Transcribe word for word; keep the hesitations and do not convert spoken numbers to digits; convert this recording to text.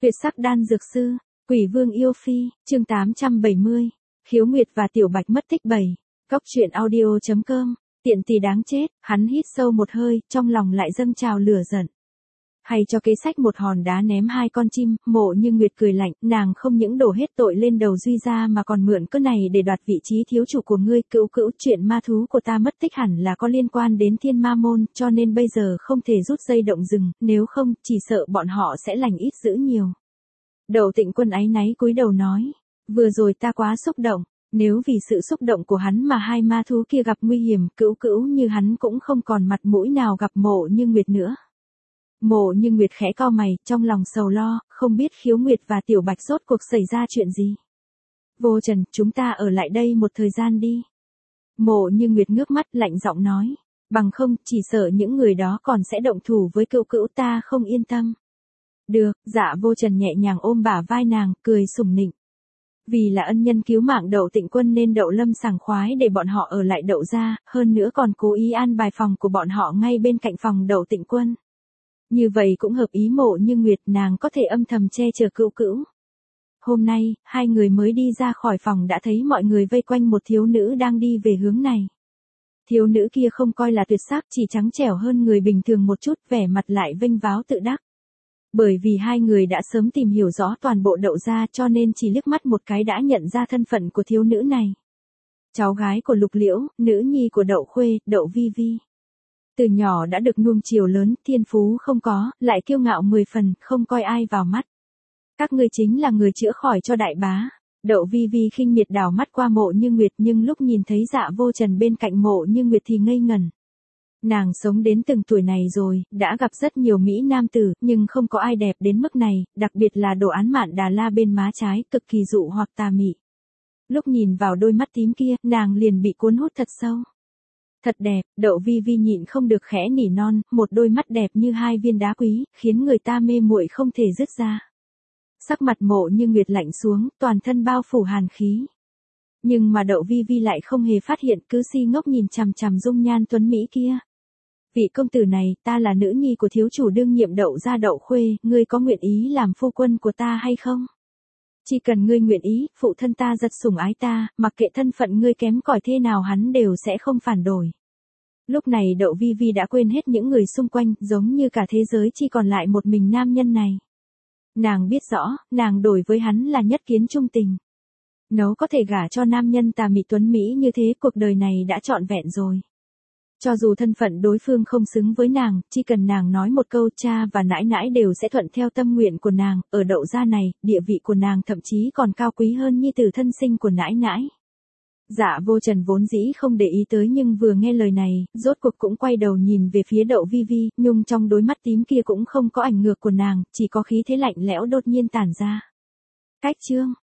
Tuyệt sắc đan dược sư, Quỷ Vương yêu phi, chương tám trăm bảy mươi. Khiếu Nguyệt và Tiểu Bạch mất tích bảy. Cóc truyện audio chấm com. Tiện tỳ đáng chết, hắn hít sâu một hơi, trong lòng lại dâng trào lửa giận. Hay cho kế sách một hòn đá ném hai con chim, Mộ Như Nguyệt cười lạnh, nàng không những đổ hết tội lên đầu Duy gia mà còn mượn cớ này để đoạt vị trí thiếu chủ của ngươi. Cữu cữu, chuyện ma thú của ta mất tích hẳn là có liên quan đến Thiên Ma môn, cho nên bây giờ không thể rút dây động rừng, nếu không, chỉ sợ bọn họ sẽ lành ít dữ nhiều. Đậu Tịnh Quân áy náy cúi đầu nói, vừa rồi ta quá xúc động, nếu vì sự xúc động của hắn mà hai ma thú kia gặp nguy hiểm, cữu cữu như hắn cũng không còn mặt mũi nào gặp Mộ Như Nguyệt nữa. Mộ Như Nguyệt khẽ cau mày, trong lòng sầu lo, không biết Khiếu Nguyệt và Tiểu Bạch rốt cuộc xảy ra chuyện gì. Vô Trần, chúng ta ở lại đây một thời gian đi. Mộ Như Nguyệt ngước mắt lạnh giọng nói, bằng không, chỉ sợ những người đó còn sẽ động thủ với cữu cữu, ta không yên tâm. Được, Dạ Vô Trần nhẹ nhàng ôm bả vai nàng, cười sủng nịnh. Vì là ân nhân cứu mạng Đậu Tịnh Quân nên Đậu Lâm sảng khoái để bọn họ ở lại Đậu gia, hơn nữa còn cố ý an bài phòng của bọn họ ngay bên cạnh phòng Đậu Tịnh Quân. Như vậy cũng hợp ý Mộ Như Nguyệt, nàng có thể âm thầm che chở cữu cữu. Hôm nay, hai người mới đi ra khỏi phòng đã thấy mọi người vây quanh một thiếu nữ đang đi về hướng này. Thiếu nữ kia không coi là tuyệt sắc, chỉ trắng trẻo hơn người bình thường một chút, vẻ mặt lại vênh váo tự đắc. Bởi vì hai người đã sớm tìm hiểu rõ toàn bộ Đậu gia cho nên chỉ liếc mắt một cái đã nhận ra thân phận của thiếu nữ này. Cháu gái của Lục Liễu, nữ nhi của Đậu Khuê, Đậu Vi Vi. Từ nhỏ đã được nuông chiều lớn, thiên phú không có, lại kiêu ngạo mười phần, không coi ai vào mắt. Các ngươi chính là người chữa khỏi cho đại bá. Đậu Vi Vi khinh miệt đảo mắt qua Mộ Như Nguyệt, nhưng lúc nhìn thấy Dạ Vô Trần bên cạnh Mộ Như Nguyệt thì ngây ngẩn. Nàng sống đến từng tuổi này rồi, đã gặp rất nhiều mỹ nam tử, nhưng không có ai đẹp đến mức này, đặc biệt là đồ án Mạn Đà La bên má trái, cực kỳ dụ hoặc tà mị. Lúc nhìn vào đôi mắt tím kia, nàng liền bị cuốn hút thật sâu. Thật đẹp, Đậu Vi Vi nhịn không được khẽ nỉ non, một đôi mắt đẹp như hai viên đá quý, khiến người ta mê muội không thể dứt ra. Sắc mặt Mộ Như Nguyệt lạnh xuống, toàn thân bao phủ hàn khí. Nhưng mà Đậu Vi Vi lại không hề phát hiện, cứ si ngốc nhìn chằm chằm dung nhan tuấn mỹ kia. Vị công tử này, ta là nữ nhi của thiếu chủ đương nhiệm Đậu gia Đậu Khuê, ngươi có nguyện ý làm phu quân của ta hay không? Chỉ cần ngươi nguyện ý, phụ thân ta rất sủng ái ta, mặc kệ thân phận ngươi kém cỏi thế nào hắn đều sẽ không phản đổi. Lúc này Đậu Vi Vi đã quên hết những người xung quanh, giống như cả thế giới chỉ còn lại một mình nam nhân này. Nàng biết rõ, nàng đổi với hắn là nhất kiến trung tình. Nếu có thể gả cho nam nhân tà mị tuấn Mỹ như thế, cuộc đời này đã trọn vẹn rồi. Cho dù thân phận đối phương không xứng với nàng, chỉ cần nàng nói một câu, cha và nãi nãi đều sẽ thuận theo tâm nguyện của nàng. Ở Đậu gia này, địa vị của nàng thậm chí còn cao quý hơn nhi tử thân sinh của nãi nãi. Dạ Vô Trần vốn dĩ không để ý tới, nhưng vừa nghe lời này, rốt cuộc cũng quay đầu nhìn về phía Đậu Vi Vi, nhưng trong đôi mắt tím kia cũng không có ảnh ngược của nàng, chỉ có khí thế lạnh lẽo đột nhiên tản ra. Cách chương,